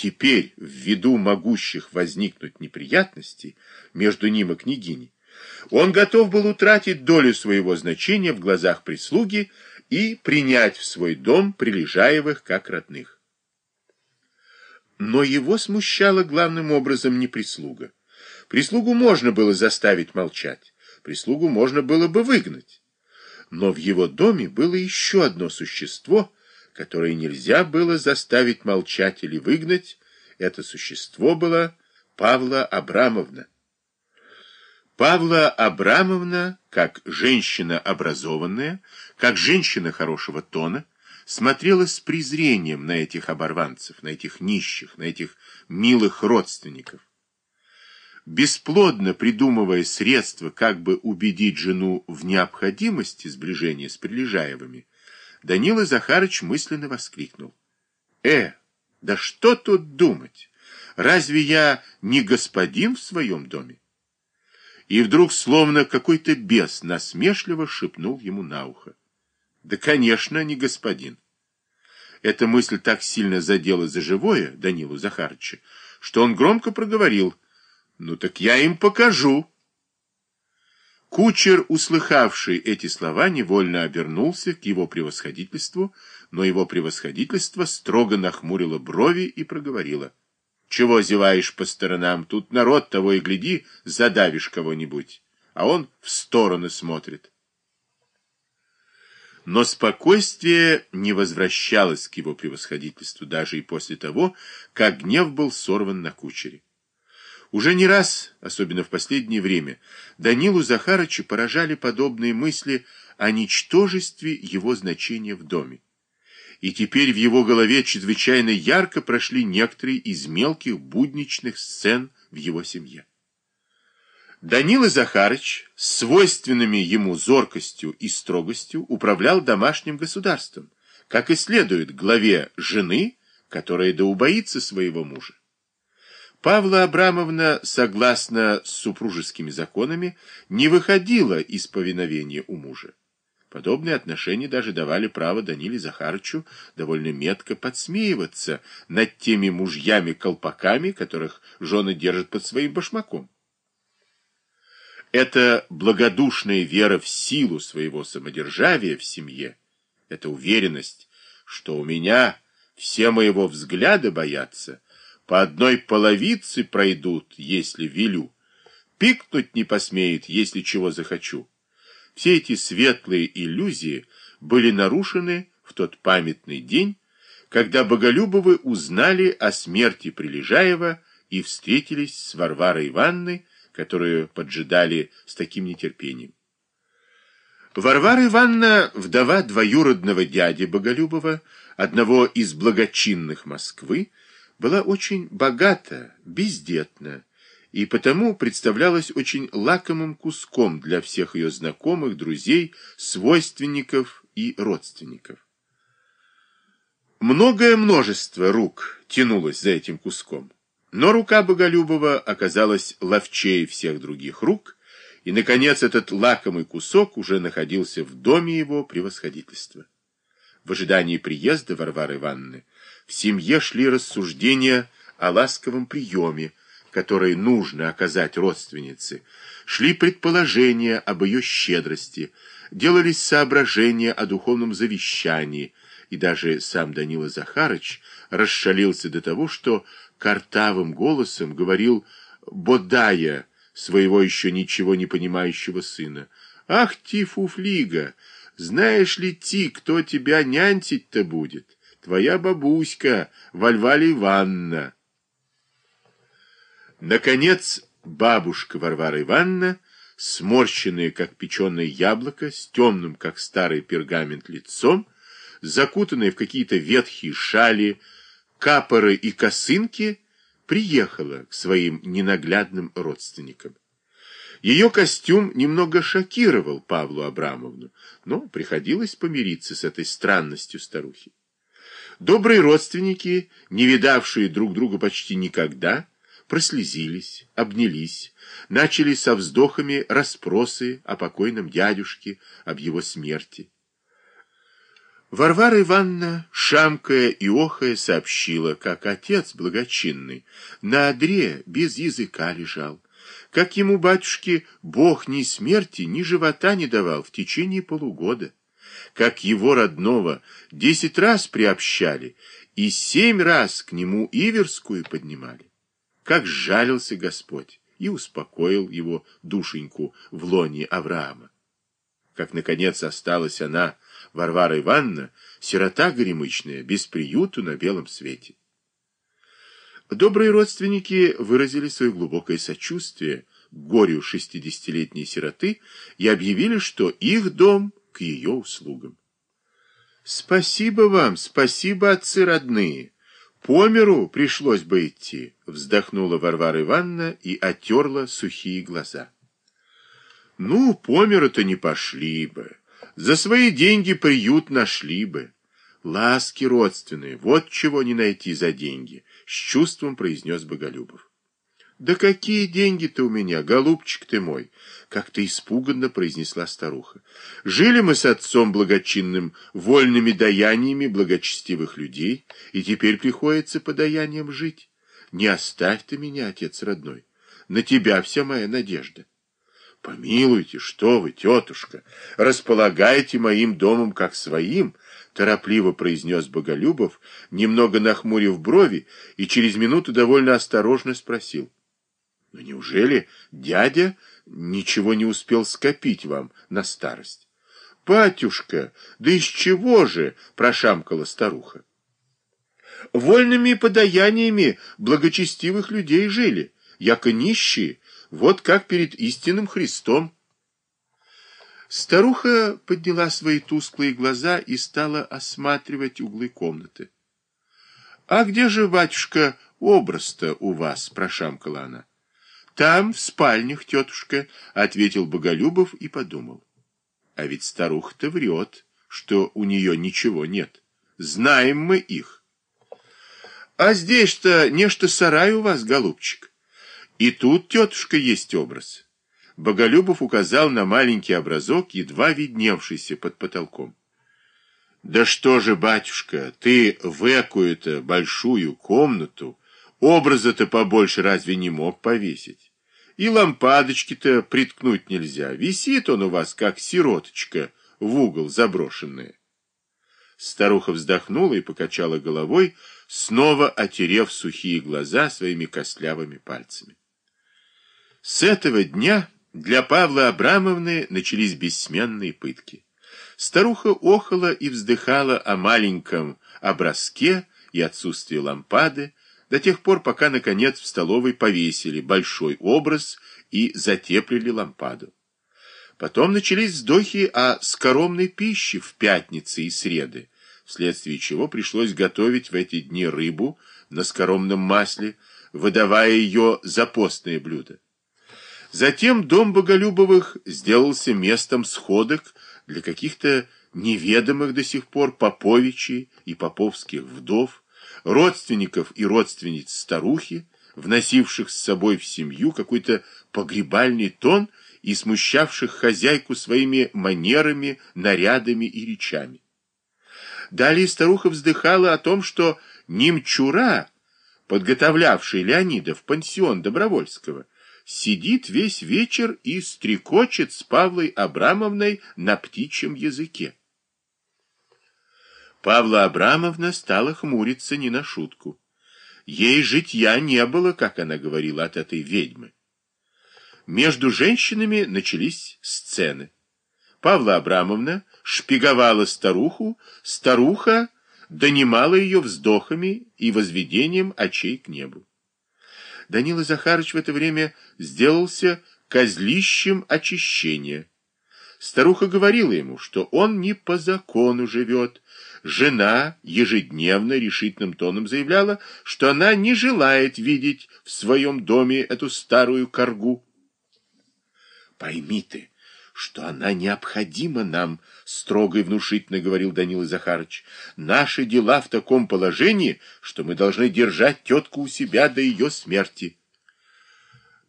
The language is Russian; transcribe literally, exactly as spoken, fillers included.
теперь, ввиду могущих возникнуть неприятностей между ним и княгиней, он готов был утратить долю своего значения в глазах прислуги и принять в свой дом Прилежаевых как родных. Но его смущала главным образом не прислуга. Прислугу можно было заставить молчать, прислугу можно было бы выгнать. Но в его доме было еще одно существо, которое нельзя было заставить молчать или выгнать. Это существо была Павла Абрамовна. Павла Абрамовна, как женщина образованная, как женщина хорошего тона, смотрела с презрением на этих оборванцев, на этих нищих, на этих милых родственников. Бесплодно придумывая средства, как бы убедить жену в необходимости сближения с Прилежаевыми, Данила Захарыч мысленно воскликнул: «Э, да что тут думать? Разве я не господин в своем доме?» И вдруг, словно какой-то бес, насмешливо шепнул ему на ухо: «Да, конечно, не господин». Эта мысль так сильно задела за живое Данилу Захарыча, что он громко проговорил: «Ну так я им покажу». Кучер, услыхавший эти слова, невольно обернулся к его превосходительству, но его превосходительство строго нахмурило брови и проговорило: «Чего зеваешь по сторонам? Тут народ, того и гляди, задавишь кого-нибудь». А он в сторону смотрит. Но спокойствие не возвращалось к его превосходительству даже и после того, как гнев был сорван на кучере. Уже не раз, особенно в последнее время, Данилу Захарыча поражали подобные мысли о ничтожестве его значения в доме. И теперь в его голове чрезвычайно ярко прошли некоторые из мелких будничных сцен в его семье. Данила Захарыч с свойственными ему зоркостью и строгостью управлял домашним государством, как и следует главе жены, которая да убоится своего мужа. Павла Абрамовна, согласно с супружескими законами, не выходила из повиновения у мужа. Подобные отношения даже давали право Даниле Захарычу довольно метко подсмеиваться над теми мужьями-колпаками, которых жены держат под своим башмаком. Эта благодушная вера в силу своего самодержавия в семье, эта уверенность, что у меня все моего взгляда боятся, по одной половице пройдут, если велю, пикнуть не посмеет, если чего захочу. Все эти светлые иллюзии были нарушены в тот памятный день, когда Боголюбовы узнали о смерти Прилежаева и встретились с Варварой Ивановной, которую поджидали с таким нетерпением. Варвара Ивановна, вдова двоюродного дяди Боголюбова, одного из благочинных Москвы, была очень богата, бездетна, и потому представлялась очень лакомым куском для всех ее знакомых, друзей, свойственников и родственников. Многое множество рук тянулось за этим куском, но рука Боголюбова оказалась ловчее всех других рук, и, наконец, этот лакомый кусок уже находился в доме его превосходительства. В ожидании приезда Варвары Ивановны в семье шли рассуждения о ласковом приеме, который нужно оказать родственнице, шли предположения об ее щедрости, делались соображения о духовном завещании, и даже сам Данила Захарыч расшалился до того, что картавым голосом говорил, бодая своего еще ничего не понимающего сына: «Ах ти, фуфлига, знаешь ли ти, кто тебя нянтить-то будет? Твоя бабуська, Вальваля Ивановна». Наконец, бабушка Варвара Ивановна, сморщенная, как печеное яблоко, с темным, как старый пергамент, лицом, закутанная в какие-то ветхие шали, капоры и косынки, приехала к своим ненаглядным родственникам. Ее костюм немного шокировал Павлу Абрамовну, но приходилось помириться с этой странностью старухи. Добрые родственники, не видавшие друг друга почти никогда, прослезились, обнялись, начали со вздохами расспросы о покойном дядюшке, об его смерти. Варвара Ивановна, шамкая и охая, сообщила, как отец благочинный на одре без языка лежал, как ему, батюшки, Бог ни смерти, ни живота не давал в течение полугода, как его родного десять раз приобщали и семь раз к нему Иверскую поднимали, как сжалился Господь и успокоил его душеньку в лоне Авраама, как, наконец, осталась она, Варвара Ивановна, сирота горемычная, без приюту на белом свете. Добрые родственники выразили свое глубокое сочувствие к горю шестидесятилетней сироты и объявили, что их дом к ее услугам. «Спасибо вам, спасибо, отцы родные. По миру пришлось бы идти», — вздохнула Варвара Ивановна и оттерла сухие глаза. «Ну, по миру-то не пошли бы. За свои деньги приют нашли бы. Ласки родственные, вот чего не найти за деньги», — с чувством произнес Боголюбов. «Да какие деньги-то у меня, голубчик ты мой!» — как-то испуганно произнесла старуха. «Жили мы с отцом благочинным вольными даяниями благочестивых людей, и теперь приходится по даяниям жить. Не оставь ты меня, отец родной, на тебя вся моя надежда». «Помилуйте, что вы, тетушка, располагайте моим домом как своим», — торопливо произнес Боголюбов, немного нахмурив брови, и через минуту довольно осторожно спросил: «Но неужели дядя ничего не успел скопить вам на старость?» «Батюшка, да из чего же?» — прошамкала старуха. «Вольными подаяниями благочестивых людей жили, яко нищие, вот как перед истинным Христом». Старуха подняла свои тусклые глаза и стала осматривать углы комнаты. «А где же, батюшка, образ-то у вас?» — прошамкала она. «Там, в спальнях, тетушка», — ответил Боголюбов и подумал. «А ведь старуха-то врет, что у нее ничего нет. Знаем мы их». «А здесь-то нечто сарай у вас, голубчик. И тут, тетушка, есть образ». Боголюбов указал на маленький образок, едва видневшийся под потолком. «Да что же, батюшка, ты в экую-то большую комнату образа-то побольше разве не мог повесить? И лампадочки-то приткнуть нельзя. Висит он у вас, как сироточка, в угол заброшенная». Старуха вздохнула и покачала головой, снова отерев сухие глаза своими костлявыми пальцами. С этого дня для Павла Абрамовны начались бессменные пытки. Старуха охала и вздыхала о маленьком образке и отсутствии лампады до тех пор, пока, наконец, в столовой повесили большой образ и затеплили лампаду. Потом начались вздохи о скоромной пище в пятницы и среды, вследствие чего пришлось готовить в эти дни рыбу на скоромном масле, выдавая ее за постное блюдо. Затем дом Боголюбовых сделался местом сходок для каких-то неведомых до сих пор поповичей и поповских вдов, родственников и родственниц старухи, вносивших с собой в семью какой-то погребальный тон и смущавших хозяйку своими манерами, нарядами и речами. Далее старуха вздыхала о том, что немчура, подготовлявший Леонида в пансион Добровольского, сидит весь вечер и стрекочет с Павлой Абрамовной на птичьем языке. Павла Абрамовна стала хмуриться не на шутку. Ей житья не было, как она говорила, от этой ведьмы. Между женщинами начались сцены. Павла Абрамовна шпиговала старуху, старуха донимала ее вздохами и возведением очей к небу. Данила Захарыч в это время сделался козлищем очищения. Старуха говорила ему, что он не по закону живет. Жена ежедневно решительным тоном заявляла, что она не желает видеть в своем доме эту старую коргу. «Пойми ты, что она необходима нам», — строго и внушительно говорил Данила Захарыч. «Наши дела в таком положении, что мы должны держать тетку у себя до ее смерти.